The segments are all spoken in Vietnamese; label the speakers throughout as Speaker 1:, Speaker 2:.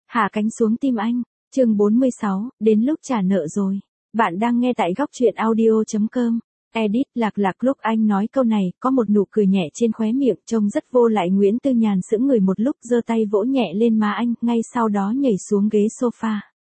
Speaker 1: Hạ cánh xuống tim anh. Chương 46, đến lúc trả nợ rồi. Bạn đang nghe tại góc truyện audio.com. Edit Lạc Lạc. Lúc anh nói câu này, có một nụ cười nhẹ trên khóe miệng, trông rất vô lại. Nguyễn Tư Nhàn sững người một lúc, giơ tay vỗ nhẹ lên má anh, ngay sau đó nhảy xuống ghế sofa.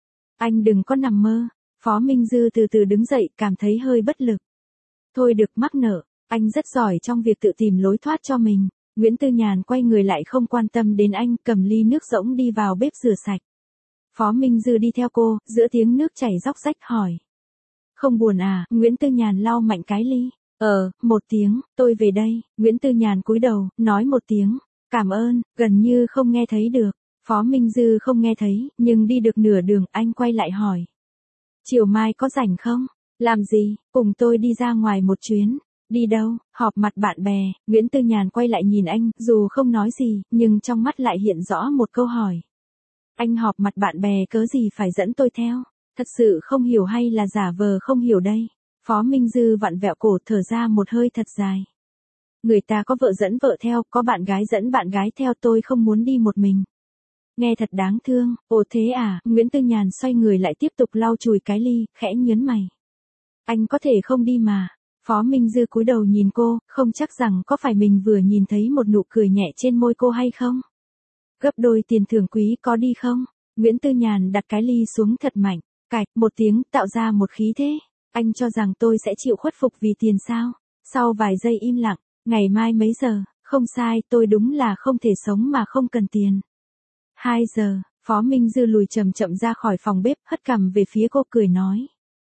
Speaker 1: Anh đừng có nằm mơ. Phó Minh Dư từ từ đứng dậy, cảm thấy hơi bất lực. Thôi được, mắc nợ, anh rất giỏi trong việc tự tìm lối thoát cho mình. Nguyễn Tư Nhàn quay người lại không quan tâm đến anh, cầm ly nước rỗng đi vào bếp rửa sạch. Phó Minh Dư đi theo cô, giữa tiếng nước chảy róc rách hỏi. Không buồn à? Nguyễn Tư Nhàn lau mạnh cái ly. Một tiếng, tôi về đây. Nguyễn Tư Nhàn cúi đầu, nói một tiếng. Cảm ơn, gần như không nghe thấy được. Phó Minh Dư không nghe thấy, nhưng đi được nửa đường, anh quay lại hỏi. Chiều mai có rảnh không? Làm gì? Cùng tôi đi ra ngoài một chuyến. Đi đâu? Họp mặt bạn bè. Nguyễn Tư Nhàn quay lại nhìn anh, dù không nói gì, nhưng trong mắt lại hiện rõ một câu hỏi. Anh họp mặt bạn bè cớ gì phải dẫn tôi theo? Thật sự không hiểu hay là giả vờ không hiểu đây? Phó Minh Dư vặn vẹo cổ, thở ra một hơi thật dài. Người ta có vợ dẫn vợ theo, có bạn gái dẫn bạn gái theo, tôi không muốn đi một mình. Nghe thật đáng thương. Ồ thế à? Nguyễn Tư Nhàn xoay người lại tiếp tục lau chùi cái ly, khẽ nhớn mày. Anh có thể không đi mà. Phó Minh Dư cúi đầu nhìn cô, không chắc rằng có phải mình vừa nhìn thấy một nụ cười nhẹ trên môi cô hay không? Gấp đôi tiền thưởng quý có đi không? Nguyễn Tư Nhàn đặt cái ly xuống thật mạnh, cạch một tiếng, tạo ra một khí thế. Anh cho rằng tôi sẽ chịu khuất phục vì tiền sao? Sau vài giây im lặng, ngày mai mấy giờ? Không sai, tôi đúng là không thể sống mà không cần tiền. 2 giờ, Phó Minh Dư lùi chậm chậm ra khỏi phòng bếp, hất cằm về phía cô cười nói.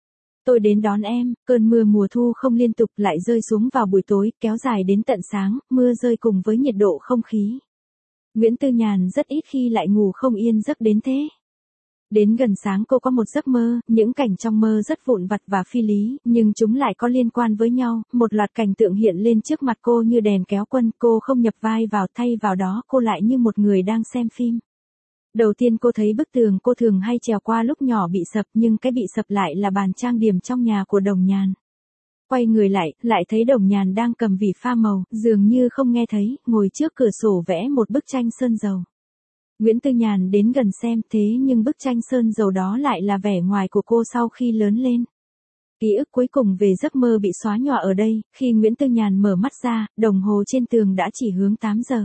Speaker 1: Tôi đến đón em. Cơn mưa mùa thu không liên tục lại rơi xuống vào buổi tối, kéo dài đến tận sáng, mưa rơi cùng với nhiệt độ không khí. Nguyễn Tư Nhàn rất ít khi lại ngủ không yên giấc đến thế. Đến gần sáng cô có một giấc mơ, những cảnh trong mơ rất vụn vặt và phi lý, nhưng chúng lại có liên quan với nhau, một loạt cảnh tượng hiện lên trước mặt cô như đèn kéo quân, cô không nhập vai vào, thay vào đó cô lại như một người đang xem phim. Đầu tiên cô thấy bức tường cô thường hay trèo qua lúc nhỏ bị sập, nhưng cái bị sập lại là bàn trang điểm trong nhà của Đồng Nhàn. Quay người lại thấy Đồng Nhàn đang cầm vỉ pha màu, dường như không nghe thấy, ngồi trước cửa sổ vẽ một bức tranh sơn dầu. Nguyễn Tư Nhàn đến gần xem, thế nhưng bức tranh sơn dầu đó lại là vẻ ngoài của cô sau khi lớn lên. Ký ức cuối cùng về giấc mơ bị xóa nhòa ở đây, khi Nguyễn Tư Nhàn mở mắt ra, đồng hồ trên tường đã chỉ hướng 8 giờ.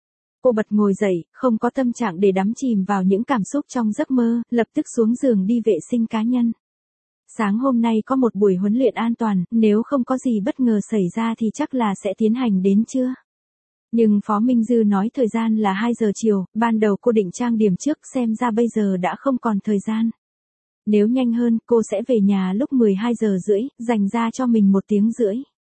Speaker 1: Cô bật ngồi dậy, không có tâm trạng để đắm chìm vào những cảm xúc trong giấc mơ, lập tức xuống giường đi vệ sinh cá nhân. Sáng hôm nay có một buổi huấn luyện an toàn, nếu không có gì bất ngờ xảy ra thì chắc là sẽ tiến hành đến trưa. Nhưng Phó Minh Dư nói thời gian là 2 giờ chiều, ban đầu cô định trang điểm trước, xem ra bây giờ đã không còn thời gian. Nếu nhanh hơn, cô sẽ về nhà lúc 12 giờ rưỡi, dành ra cho mình 1 tiếng rưỡi.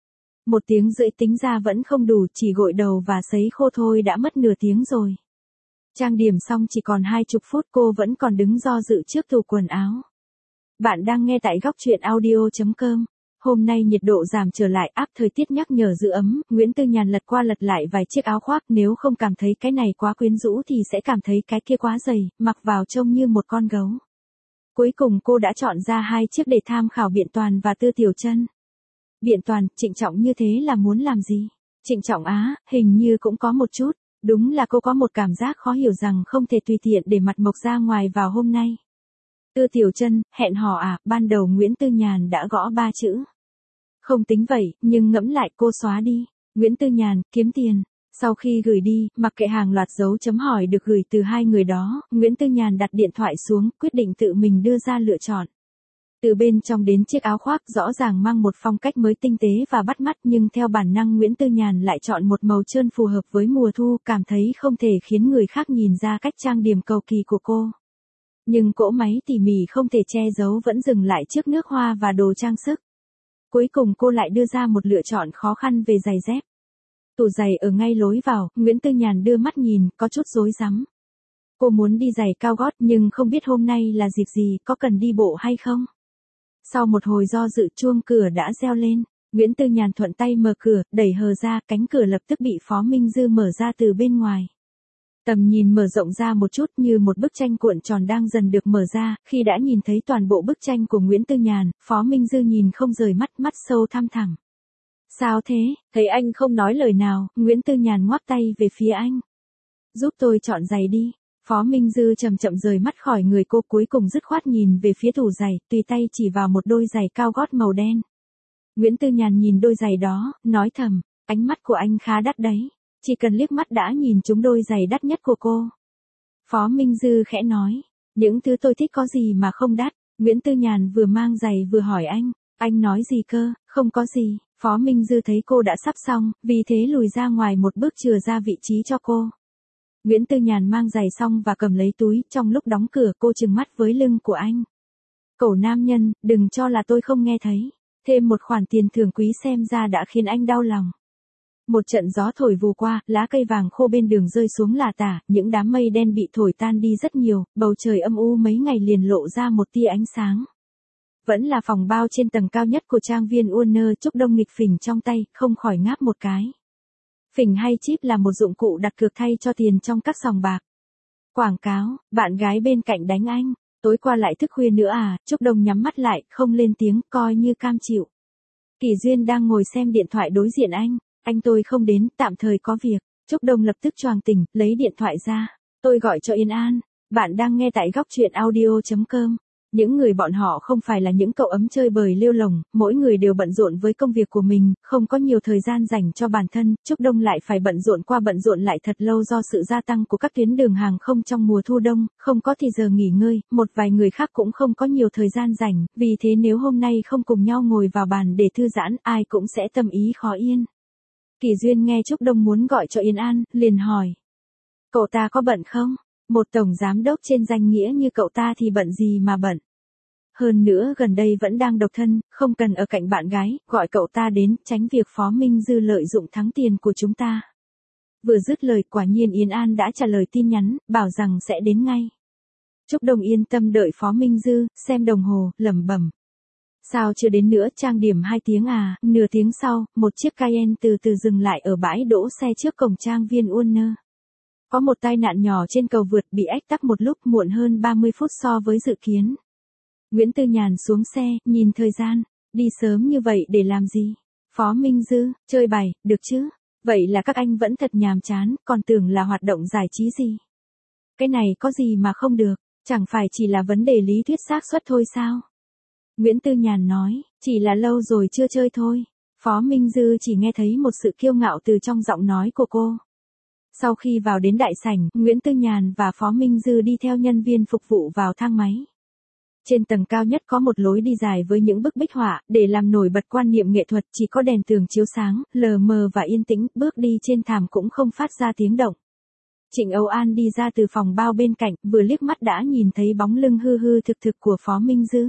Speaker 1: 1 tiếng rưỡi tính ra vẫn không đủ, chỉ gội đầu và sấy khô thôi đã mất nửa tiếng rồi. Trang điểm xong chỉ còn 20 phút, cô vẫn còn đứng do dự trước tủ quần áo. Bạn đang nghe tại góc truyện audio.com. Hôm nay nhiệt độ giảm trở lại, áp thời tiết nhắc nhở giữ ấm. Nguyễn Tư Nhàn lật qua lật lại vài chiếc áo khoác, nếu không cảm thấy cái này quá quyến rũ thì sẽ cảm thấy cái kia quá dày, mặc vào trông như một con gấu. Cuối cùng cô đã chọn ra 2 chiếc để tham khảo Biện Toàn và Tư Tiểu Chân. Biện Toàn, trịnh trọng như thế là muốn làm gì? Trịnh trọng á, hình như cũng có một chút. Đúng là cô có một cảm giác khó hiểu rằng không thể tùy tiện để mặt mộc ra ngoài vào hôm nay. Tư Tiểu Chân, hẹn hò à? Ban đầu Nguyễn Tư Nhàn đã gõ 3 chữ. Không tính vậy, nhưng ngẫm lại cô xóa đi. Nguyễn Tư Nhàn, kiếm tiền. Sau khi gửi đi, mặc kệ hàng loạt dấu chấm hỏi được gửi từ 2 người đó, Nguyễn Tư Nhàn đặt điện thoại xuống, quyết định tự mình đưa ra lựa chọn. Từ bên trong đến chiếc áo khoác rõ ràng mang một phong cách mới tinh tế và bắt mắt, nhưng theo bản năng Nguyễn Tư Nhàn lại chọn một màu trơn phù hợp với mùa thu, cảm thấy không thể khiến người khác nhìn ra cách trang điểm cầu kỳ của cô. Nhưng cỗ máy tỉ mỉ không thể che giấu vẫn dừng lại trước nước hoa và đồ trang sức. Cuối cùng cô lại đưa ra một lựa chọn khó khăn về giày dép. Tủ giày ở ngay lối vào, Nguyễn Tư Nhàn đưa mắt nhìn, có chút rối rắm. Cô muốn đi giày cao gót nhưng không biết hôm nay là dịp gì, có cần đi bộ hay không? Sau một hồi do dự, chuông cửa đã reo lên. Nguyễn Tư Nhàn thuận tay mở cửa, đẩy hờ ra, cánh cửa lập tức bị Phó Minh Dư mở ra từ bên ngoài. Tầm nhìn mở rộng ra một chút như một bức tranh cuộn tròn đang dần được mở ra, khi đã nhìn thấy toàn bộ bức tranh của Nguyễn Tư Nhàn, Phó Minh Dư nhìn không rời mắt, mắt sâu thăm thẳm. Sao thế? Thấy anh không nói lời nào, Nguyễn Tư Nhàn ngoắc tay về phía anh. Giúp tôi chọn giày đi. Phó Minh Dư chậm chậm rời mắt khỏi người cô, cuối cùng dứt khoát nhìn về phía tủ giày, tùy tay chỉ vào một đôi giày cao gót màu đen. Nguyễn Tư Nhàn nhìn đôi giày đó, nói thầm, ánh mắt của anh khá đắt đấy, chỉ cần liếc mắt đã nhìn trúng đôi giày đắt nhất của cô. Phó Minh Dư khẽ nói, những thứ tôi thích có gì mà không đắt. Nguyễn Tư Nhàn vừa mang giày vừa hỏi anh nói gì cơ, không có gì. Phó Minh Dư thấy cô đã sắp xong, vì thế lùi ra ngoài một bước chừa ra vị trí cho cô. Nguyễn Tư Nhàn mang giày xong và cầm lấy túi, trong lúc đóng cửa cô trừng mắt với lưng của anh. Cẩu nam nhân, đừng cho là tôi không nghe thấy. Thêm một khoản tiền thưởng quý xem ra đã khiến anh đau lòng. Một trận gió thổi vù qua, lá cây vàng khô bên đường rơi xuống lả tả, những đám mây đen bị thổi tan đi rất nhiều, bầu trời âm u mấy ngày liền lộ ra một tia ánh sáng. Vẫn là phòng bao trên tầng cao nhất của trang viên Warner, Trúc Đông nghịch phình trong tay, không khỏi ngáp một cái. Phình hay chip là một dụng cụ đặt cược thay cho tiền trong các sòng bạc. Quảng cáo, bạn gái bên cạnh đánh anh, tối qua lại thức khuya nữa à, Trúc Đông nhắm mắt lại, không lên tiếng, coi như cam chịu. Kỳ Duyên đang ngồi xem điện thoại đối diện anh tôi không đến, tạm thời có việc. Trúc Đông lập tức choàng tỉnh, lấy điện thoại ra. Tôi gọi cho Yên An, bạn đang nghe tại góc truyện audio.com. Những người bọn họ không phải là những cậu ấm chơi bời lêu lồng, mỗi người đều bận rộn với công việc của mình, không có nhiều thời gian dành cho bản thân. Trúc Đông lại phải bận rộn qua bận rộn lại thật lâu do sự gia tăng của các tuyến đường hàng không trong mùa thu đông, không có thì giờ nghỉ ngơi, một vài người khác cũng không có nhiều thời gian dành, vì thế nếu hôm nay không cùng nhau ngồi vào bàn để thư giãn, ai cũng sẽ tâm ý khó yên. Kỳ Duyên nghe Trúc Đông muốn gọi cho Yên An, liền hỏi. Cậu ta có bận không? Một tổng giám đốc trên danh nghĩa như cậu ta thì bận gì mà bận. Hơn nữa gần đây vẫn đang độc thân, không cần ở cạnh bạn gái, gọi cậu ta đến, tránh việc Phó Minh Dư lợi dụng thắng tiền của chúng ta. Vừa dứt lời, quả nhiên Yên An đã trả lời tin nhắn, bảo rằng sẽ đến ngay. Trúc Đông yên tâm đợi Phó Minh Dư, xem đồng hồ, lẩm bẩm. Sao chưa đến nữa, trang điểm 2 tiếng à, nửa tiếng sau, một chiếc Cayenne từ từ dừng lại ở bãi đỗ xe trước cổng trang viên Warner. Có một tai nạn nhỏ trên cầu vượt, bị ách tắc một lúc, muộn hơn 30 phút so với dự kiến. Nguyễn Tư Nhàn xuống xe, nhìn thời gian, đi sớm như vậy để làm gì? Phó Minh Dư, chơi bài, được chứ? Vậy là các anh vẫn thật nhàm chán, còn tưởng là hoạt động giải trí gì. Cái này có gì mà không được, chẳng phải chỉ là vấn đề lý thuyết xác suất thôi sao? Nguyễn Tư Nhàn nói, chỉ là lâu rồi chưa chơi thôi. Phó Minh Dư chỉ nghe thấy một sự kiêu ngạo từ trong giọng nói của cô. Sau khi vào đến đại sảnh, Nguyễn Tư Nhàn và Phó Minh Dư đi theo nhân viên phục vụ vào thang máy. Trên tầng cao nhất có một lối đi dài với những bức bích họa, để làm nổi bật quan niệm nghệ thuật, chỉ có đèn tường chiếu sáng, lờ mờ và yên tĩnh, bước đi trên thảm cũng không phát ra tiếng động. Trịnh Âu An đi ra từ phòng bao bên cạnh, vừa liếc mắt đã nhìn thấy bóng lưng hư hư thực thực của Phó Minh Dư.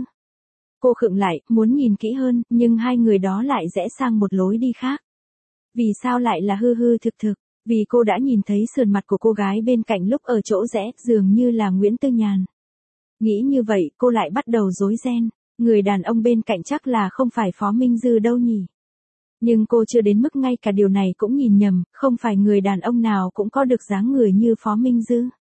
Speaker 1: Cô khựng lại, muốn nhìn kỹ hơn, nhưng hai người đó lại rẽ sang một lối đi khác. Vì sao lại là hư hư thực thực? Vì cô đã nhìn thấy sườn mặt của cô gái bên cạnh lúc ở chỗ rẽ, dường như là Nguyễn Tư Nhàn. Nghĩ như vậy, cô lại bắt đầu rối ren, người đàn ông bên cạnh chắc là không phải Phó Minh Dư đâu nhỉ. Nhưng cô chưa đến mức ngay cả điều này cũng nhìn nhầm, không phải người đàn ông nào cũng có được dáng người như Phó Minh Dư.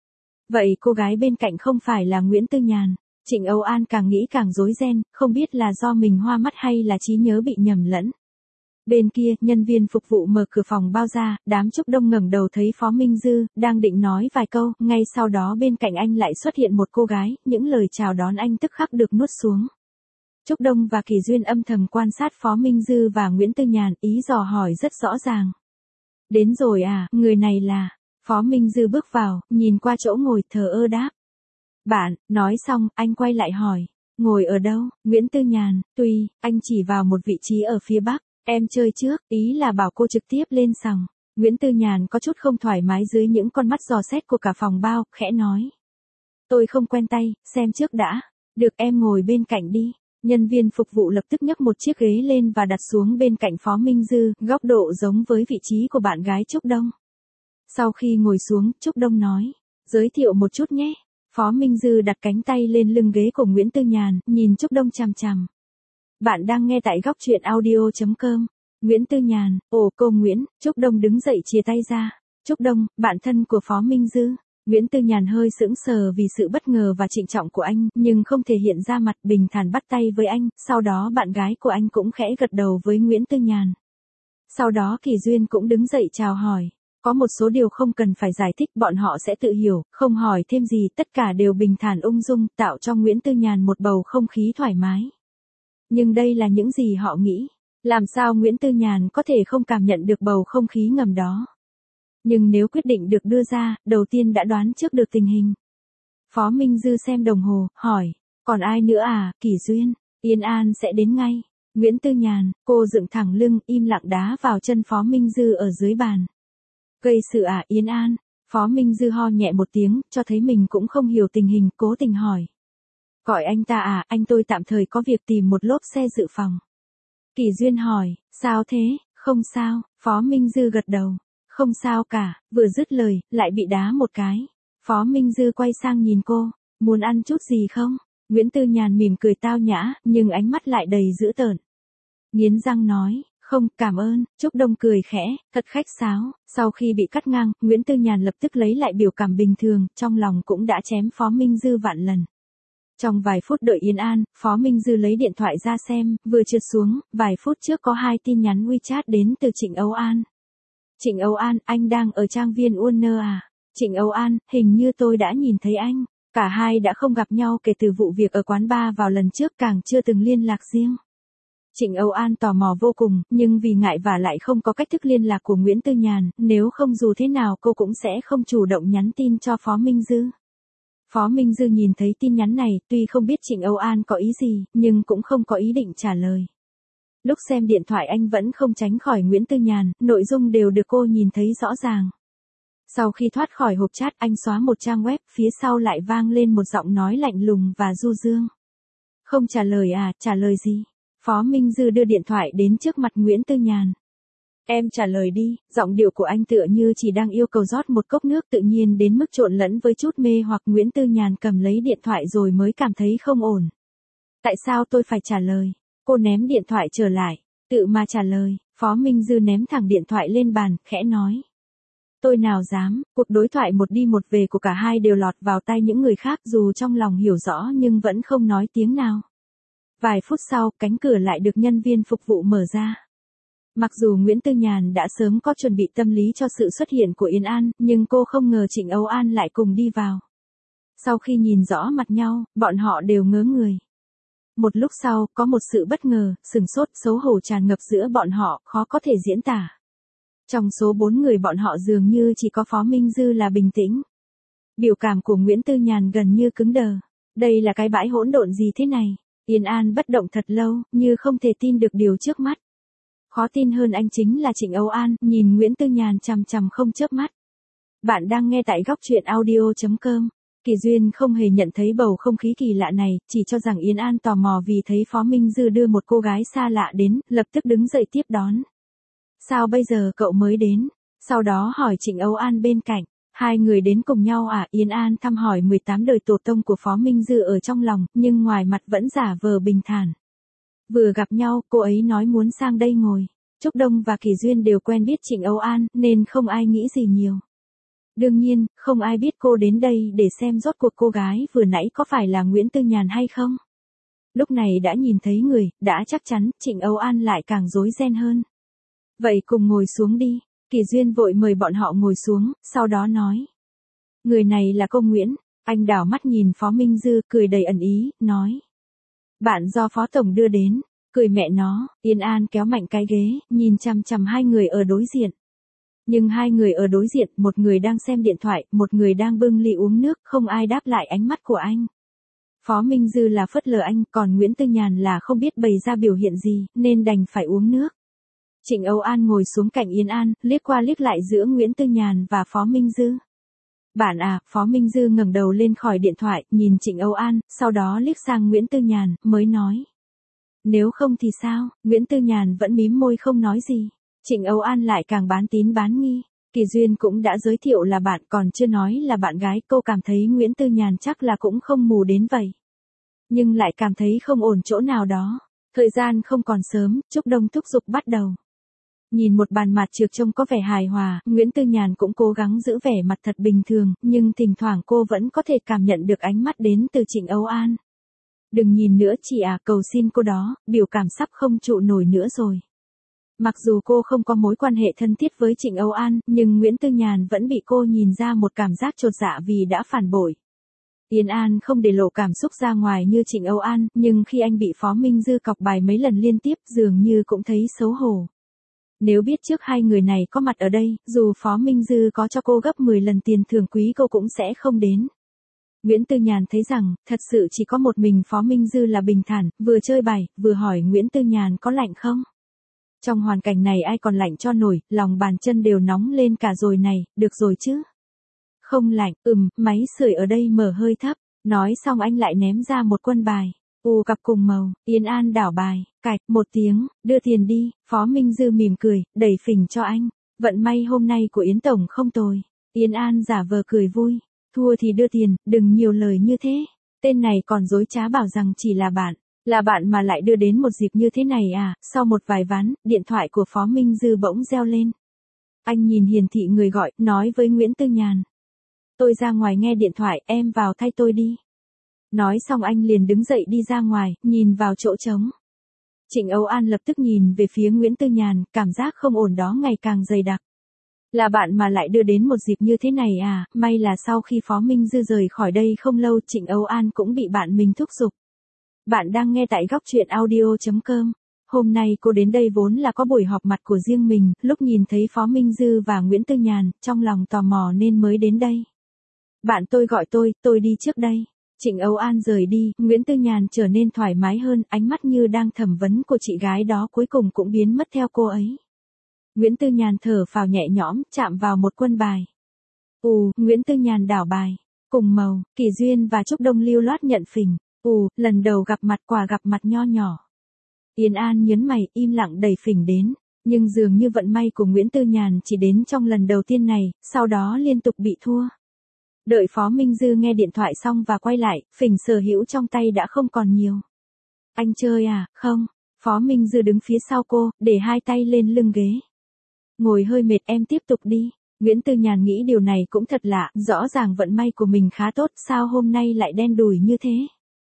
Speaker 1: Vậy cô gái bên cạnh không phải là Nguyễn Tư Nhàn. Trịnh Âu An càng nghĩ càng rối ren, không biết là do mình hoa mắt hay là trí nhớ bị nhầm lẫn. Bên kia, nhân viên phục vụ mở cửa phòng bao ra, đám Trúc Đông ngẩng đầu thấy Phó Minh Dư, đang định nói vài câu, ngay sau đó bên cạnh anh lại xuất hiện một cô gái, những lời chào đón anh tức khắc được nuốt xuống. Trúc Đông và Kỳ Duyên âm thầm quan sát Phó Minh Dư và Nguyễn Tư Nhàn, ý dò hỏi rất rõ ràng. Đến rồi à, người này là... Phó Minh Dư bước vào, nhìn qua chỗ ngồi, thờ ơ đáp. Bạn, nói xong, anh quay lại hỏi. Ngồi ở đâu? Nguyễn Tư Nhàn, tùy, anh chỉ vào một vị trí ở phía bắc. Em chơi trước, ý là bảo cô trực tiếp lên sòng. Nguyễn Tư Nhàn có chút không thoải mái dưới những con mắt dò xét của cả phòng bao, khẽ nói. Tôi không quen tay, xem trước đã. Được, em ngồi bên cạnh đi. Nhân viên phục vụ lập tức nhấc một chiếc ghế lên và đặt xuống bên cạnh Phó Minh Dư, góc độ giống với vị trí của bạn gái Trúc Đông. Sau khi ngồi xuống, Trúc Đông nói. Giới thiệu một chút nhé. Phó Minh Dư đặt cánh tay lên lưng ghế của Nguyễn Tư Nhàn, nhìn Trúc Đông chằm chằm. Bạn đang nghe tại góc truyện audio.com. Nguyễn Tư Nhàn, ồ cô Nguyễn, Trúc Đông đứng dậy chia tay ra. Trúc Đông, bạn thân của Phó Minh Dư. Nguyễn Tư Nhàn hơi sững sờ vì sự bất ngờ và trịnh trọng của anh, nhưng không thể hiện ra mặt, bình thản bắt tay với anh, sau đó bạn gái của anh cũng khẽ gật đầu với Nguyễn Tư Nhàn. Sau đó Kỳ Duyên cũng đứng dậy chào hỏi. Có một số điều không cần phải giải thích, bọn họ sẽ tự hiểu, không hỏi thêm gì, tất cả đều bình thản ung dung, tạo cho Nguyễn Tư Nhàn một bầu không khí thoải mái. Nhưng đây là những gì họ nghĩ. Làm sao Nguyễn Tư Nhàn có thể không cảm nhận được bầu không khí ngầm đó? Nhưng nếu quyết định được đưa ra, đầu tiên đã đoán trước được tình hình. Phó Minh Dư xem đồng hồ, hỏi, còn ai nữa à? Kỷ Duyên, Yên An sẽ đến ngay. Nguyễn Tư Nhàn, cô dựng thẳng lưng, im lặng đá vào chân Phó Minh Dư ở dưới bàn. Gây sự à? Yên An? Phó Minh Dư ho nhẹ một tiếng, cho thấy mình cũng không hiểu tình hình, cố tình hỏi. Gọi anh ta à? Anh tôi tạm thời có việc tìm một lốp xe dự phòng. Kỷ Duyên hỏi, sao thế? Không sao, Phó Minh Dư gật đầu. Không sao cả, vừa dứt lời, lại bị đá một cái. Phó Minh Dư quay sang nhìn cô, muốn ăn chút gì không? Nguyễn Tư Nhàn mỉm cười tao nhã, nhưng ánh mắt lại đầy dữ tợn. Nghiến răng nói, không, cảm ơn. Trúc Đông cười khẽ, thật khách sáo. Sau khi bị cắt ngang, Nguyễn Tư Nhàn lập tức lấy lại biểu cảm bình thường, trong lòng cũng đã chém Phó Minh Dư vạn lần. Trong vài phút đợi Yên An, Phó Minh Dư lấy điện thoại ra xem, vừa trượt xuống, vài phút trước có 2 tin nhắn WeChat đến từ Trịnh Âu An. Trịnh Âu An, anh đang ở trang viên Warner à? Trịnh Âu An, hình như tôi đã nhìn thấy anh. Cả hai đã không gặp nhau kể từ vụ việc ở quán bar vào lần trước, càng chưa từng liên lạc riêng. Trịnh Âu An tò mò vô cùng, nhưng vì ngại và lại không có cách thức liên lạc của Nguyễn Tư Nhàn, nếu không dù thế nào cô cũng sẽ không chủ động nhắn tin cho Phó Minh Dư. Phó Minh Dư nhìn thấy tin nhắn này, tuy không biết Trịnh Âu An có ý gì, nhưng cũng không có ý định trả lời. Lúc xem điện thoại anh vẫn không tránh khỏi Nguyễn Tư Nhàn, nội dung đều được cô nhìn thấy rõ ràng. Sau khi thoát khỏi hộp chat, anh xóa một trang web, phía sau lại vang lên một giọng nói lạnh lùng và du dương. Không trả lời à? Trả lời gì? Phó Minh Dư đưa điện thoại đến trước mặt Nguyễn Tư Nhàn. Em trả lời đi. Giọng điệu của anh tựa như chỉ đang yêu cầu rót một cốc nước, tự nhiên đến mức trộn lẫn với chút mê hoặc. Nguyễn Tư Nhàn cầm lấy điện thoại rồi mới cảm thấy không ổn. Tại sao tôi phải trả lời? Cô ném điện thoại trở lại. Tự mà trả lời. Phó Minh Dư ném thẳng điện thoại lên bàn, khẽ nói. Tôi nào dám. Cuộc đối thoại một đi một về của cả hai đều lọt vào tai những người khác, dù trong lòng hiểu rõ nhưng vẫn không nói tiếng nào. Vài phút sau, cánh cửa lại được nhân viên phục vụ mở ra. Mặc dù Nguyễn Tư Nhàn đã sớm có chuẩn bị tâm lý cho sự xuất hiện của Yên An, nhưng cô không ngờ Trịnh Âu An lại cùng đi vào. Sau khi nhìn rõ mặt nhau, bọn họ đều ngớ người. Một lúc sau, có một sự bất ngờ, sừng sốt, xấu hổ tràn ngập giữa bọn họ, khó có thể diễn tả. Trong số 4 người bọn họ dường như chỉ có Phó Minh Dư là bình tĩnh. Biểu cảm của Nguyễn Tư Nhàn gần như cứng đờ. Đây là cái bãi hỗn độn gì thế này? Yên An bất động thật lâu, như không thể tin được điều trước mắt. Khó tin hơn anh chính là Trịnh Âu An, nhìn Nguyễn Tư Nhàn chằm chằm không chớp mắt. Bạn đang nghe tại góc truyện audio.com. Kỳ Duyên không hề nhận thấy bầu không khí kỳ lạ này, chỉ cho rằng Yên An tò mò vì thấy Phó Minh Dư đưa một cô gái xa lạ đến, lập tức đứng dậy tiếp đón. Sao bây giờ cậu mới đến? Sau đó hỏi Trịnh Âu An bên cạnh. Hai người đến cùng nhau à? Yên An thăm hỏi 18 đời tổ tông của Phó Minh Dư ở trong lòng, nhưng ngoài mặt vẫn giả vờ bình thản. Vừa gặp nhau, cô ấy nói muốn sang đây ngồi. Trúc Đông và Kỳ Duyên đều quen biết Trịnh Âu An, nên không ai nghĩ gì nhiều. Đương nhiên, không ai biết cô đến đây để xem rốt cuộc cô gái vừa nãy có phải là Nguyễn Tư Nhàn hay không. Lúc này đã nhìn thấy người, đã chắc chắn, Trịnh Âu An lại càng rối ren hơn. Vậy cùng ngồi xuống đi. Kỳ Duyên vội mời bọn họ ngồi xuống, sau đó nói. Người này là cô Nguyễn. Anh đảo mắt nhìn Phó Minh Dư, cười đầy ẩn ý, nói. Bạn do Phó Tổng đưa đến. Cười mẹ nó. Yên An kéo mạnh cái ghế, nhìn chằm chằm hai người ở đối diện. Nhưng hai người ở đối diện, một người đang xem điện thoại, một người đang bưng ly uống nước, không ai đáp lại ánh mắt của anh. Phó Minh Dư là phớt lờ anh, còn Nguyễn Tư Nhàn là không biết bày ra biểu hiện gì, nên đành phải uống nước. Trịnh Âu An ngồi xuống cạnh Yên An, liếc qua liếc lại giữa Nguyễn Tư Nhàn và Phó Minh Dư. Bạn à? Phó Minh Dư ngẩng đầu lên khỏi điện thoại, nhìn Trịnh Âu An, sau đó liếc sang Nguyễn Tư Nhàn, mới nói. Nếu không thì sao? Nguyễn Tư Nhàn vẫn mím môi không nói gì. Trịnh Âu An lại càng bán tín bán nghi. Kỳ Duyên cũng đã giới thiệu là bạn, còn chưa nói là bạn gái, cô cảm thấy Nguyễn Tư Nhàn chắc là cũng không mù đến vậy. Nhưng lại cảm thấy không ổn chỗ nào đó. Thời gian không còn sớm, Trúc Đông thúc giục bắt đầu. Nhìn một bàn mặt trược trông có vẻ hài hòa, Nguyễn Tư Nhàn cũng cố gắng giữ vẻ mặt thật bình thường, nhưng thỉnh thoảng cô vẫn có thể cảm nhận được ánh mắt đến từ Trịnh Âu An. Đừng nhìn nữa chị à, cầu xin cô đó, biểu cảm sắp không trụ nổi nữa rồi. Mặc dù cô không có mối quan hệ thân thiết với Trịnh Âu An, nhưng Nguyễn Tư Nhàn vẫn bị cô nhìn ra một cảm giác chột dạ vì đã phản bội. Yến An không để lộ cảm xúc ra ngoài như Trịnh Âu An, nhưng khi anh bị Phó Minh Dư cọc bài mấy lần liên tiếp dường như cũng thấy xấu hổ. Nếu biết trước hai người này có mặt ở đây, dù Phó Minh Dư có cho cô gấp 10 lần tiền thưởng quý cô cũng sẽ không đến. Nguyễn Tư Nhàn thấy rằng, thật sự chỉ có một mình Phó Minh Dư là bình thản, vừa chơi bài, vừa hỏi Nguyễn Tư Nhàn có lạnh không? Trong hoàn cảnh này ai còn lạnh cho nổi, lòng bàn chân đều nóng lên cả rồi này, được rồi chứ? Không lạnh, máy sưởi ở đây mở hơi thấp. Nói xong anh lại ném ra một quân bài. Cặp cùng màu, Yến An đảo bài, cạch, một tiếng, đưa tiền đi, Phó Minh Dư mỉm cười, đẩy phỉnh cho anh. Vận may hôm nay của Yến Tổng không tồi. Yến An giả vờ cười vui. Thua thì đưa tiền, đừng nhiều lời như thế. Tên này còn dối trá bảo rằng chỉ là bạn. Là bạn mà lại đưa đến một dịp như thế này à? Sau một vài ván, điện thoại của Phó Minh Dư bỗng reo lên. Anh nhìn hiển thị người gọi, nói với Nguyễn Tư Nhàn. Tôi ra ngoài nghe điện thoại, em vào thay tôi đi. Nói xong anh liền đứng dậy đi ra ngoài, nhìn vào chỗ trống. Trịnh Âu An lập tức nhìn về phía Nguyễn Tư Nhàn, cảm giác không ổn đó ngày càng dày đặc. Là bạn mà lại đưa đến một dịp như thế này à? May là sau khi Phó Minh Dư rời khỏi đây không lâu Trịnh Âu An cũng bị bạn mình thúc giục. Bạn đang nghe tại góc truyện audio.com. Hôm nay cô đến đây vốn là có buổi họp mặt của riêng mình, lúc nhìn thấy Phó Minh Dư và Nguyễn Tư Nhàn, trong lòng tò mò nên mới đến đây. Bạn tôi gọi tôi đi trước đây. Trịnh Âu An rời đi, Nguyễn Tư Nhàn trở nên thoải mái hơn, ánh mắt như đang thẩm vấn của chị gái đó cuối cùng cũng biến mất theo cô ấy. Nguyễn Tư Nhàn thở phào nhẹ nhõm, chạm vào một quân bài. Nguyễn Tư Nhàn đảo bài. Cùng màu, Kỳ Duyên và Trúc Đông lưu loát nhận phỉnh. Lần đầu gặp mặt quà gặp mặt nho nhỏ. Yến An nhớn mày, im lặng đẩy phỉnh đến. Nhưng dường như vận may của Nguyễn Tư Nhàn chỉ đến trong lần đầu tiên này, sau đó liên tục bị thua. Đợi Phó Minh Dư nghe điện thoại xong và quay lại, phỉnh sở hữu trong tay đã không còn nhiều. Anh chơi à? Không. Phó Minh Dư đứng phía sau cô, để hai tay lên lưng ghế. Ngồi hơi mệt em tiếp tục đi. Nguyễn Tư Nhàn nghĩ điều này cũng thật lạ, rõ ràng vận may của mình khá tốt, sao hôm nay lại đen đủi như thế?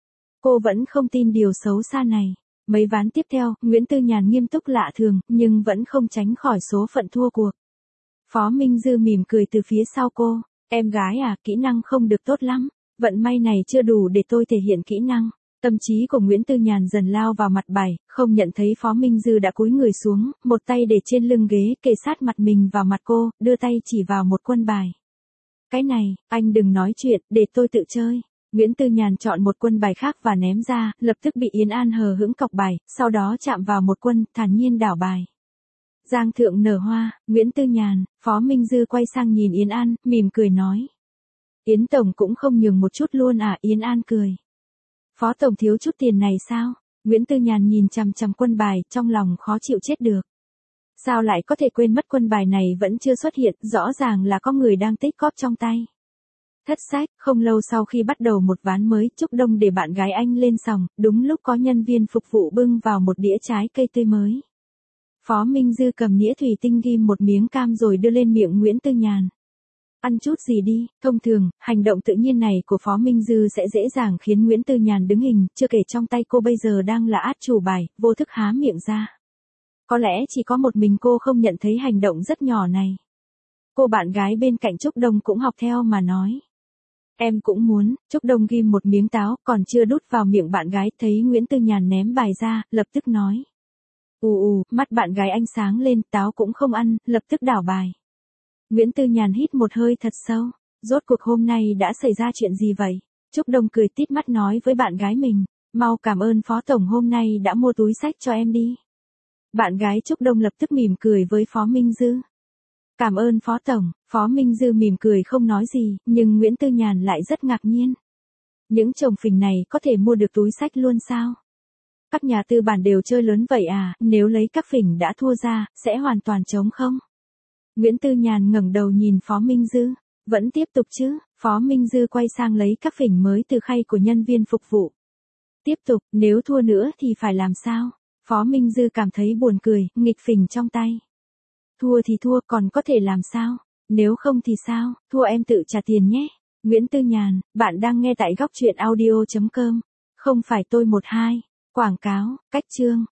Speaker 1: Cô vẫn không tin điều xấu xa này. Mấy ván tiếp theo, Nguyễn Tư Nhàn nghiêm túc lạ thường, nhưng vẫn không tránh khỏi số phận thua cuộc. Phó Minh Dư mỉm cười từ phía sau cô. Em gái à, kỹ năng không được tốt lắm. Vận may này chưa đủ để tôi thể hiện kỹ năng. Tâm trí của Nguyễn Tư Nhàn dần lao vào mặt bài, không nhận thấy Phó Minh Dư đã cúi người xuống, một tay để trên lưng ghế, kề sát mặt mình vào mặt cô, đưa tay chỉ vào một quân bài. Cái này, anh đừng nói chuyện, để tôi tự chơi. Nguyễn Tư Nhàn chọn một quân bài khác và ném ra, lập tức bị Yến An hờ hững cọc bài, sau đó chạm vào một quân, thản nhiên đảo bài. Giang thượng nở hoa, Nguyễn Tư Nhàn, Phó Minh Dư quay sang nhìn Yến An, mỉm cười nói. Yến Tổng cũng không nhường một chút luôn à? Yến An cười. Phó Tổng thiếu chút tiền này sao? Nguyễn Tư Nhàn nhìn chằm chằm quân bài, trong lòng khó chịu chết được. Sao lại có thể quên mất quân bài này vẫn chưa xuất hiện, rõ ràng là có người đang tích cóp trong tay. Thất sách, không lâu sau khi bắt đầu một ván mới, Trúc Đông để bạn gái anh lên sòng, đúng lúc có nhân viên phục vụ bưng vào một đĩa trái cây tươi mới. Phó Minh Dư cầm nĩa thủy tinh ghim một miếng cam rồi đưa lên miệng Nguyễn Tư Nhàn. Ăn chút gì đi, thông thường, hành động tự nhiên này của Phó Minh Dư sẽ dễ dàng khiến Nguyễn Tư Nhàn đứng hình, chưa kể trong tay cô bây giờ đang là át chủ bài, vô thức há miệng ra. Có lẽ chỉ có một mình cô không nhận thấy hành động rất nhỏ này. Cô bạn gái bên cạnh Trúc Đông cũng học theo mà nói. Em cũng muốn. Trúc Đông ghim một miếng táo, còn chưa đút vào miệng bạn gái, thấy Nguyễn Tư Nhàn ném bài ra, lập tức nói. Mắt bạn gái anh sáng lên, táo cũng không ăn, lập tức đảo bài. Nguyễn Tư Nhàn hít một hơi thật sâu. Rốt cuộc hôm nay đã xảy ra chuyện gì vậy? Trúc Đông cười tít mắt nói với bạn gái mình. Mau cảm ơn Phó Tổng hôm nay đã mua túi xách cho em đi. Bạn gái Trúc Đông lập tức mỉm cười với Phó Minh Dư. Cảm ơn Phó Tổng. Phó Minh Dư mỉm cười không nói gì, nhưng Nguyễn Tư Nhàn lại rất ngạc nhiên. Những chồng phình này có thể mua được túi xách luôn sao? Các nhà tư bản đều chơi lớn vậy à? Nếu lấy các phỉnh đã thua ra, sẽ hoàn toàn trống không? Nguyễn Tư Nhàn ngẩng đầu nhìn Phó Minh Dư. Vẫn tiếp tục chứ? Phó Minh Dư quay sang lấy các phỉnh mới từ khay của nhân viên phục vụ. Tiếp tục, nếu thua nữa thì phải làm sao? Phó Minh Dư cảm thấy buồn cười, nghịch phỉnh trong tay. Thua thì thua, còn có thể làm sao? Nếu không thì sao? Thua em tự trả tiền nhé. Nguyễn Tư Nhàn, bạn đang nghe tại góc truyện audio.com. Không phải tôi 12. Quảng cáo, cách chương.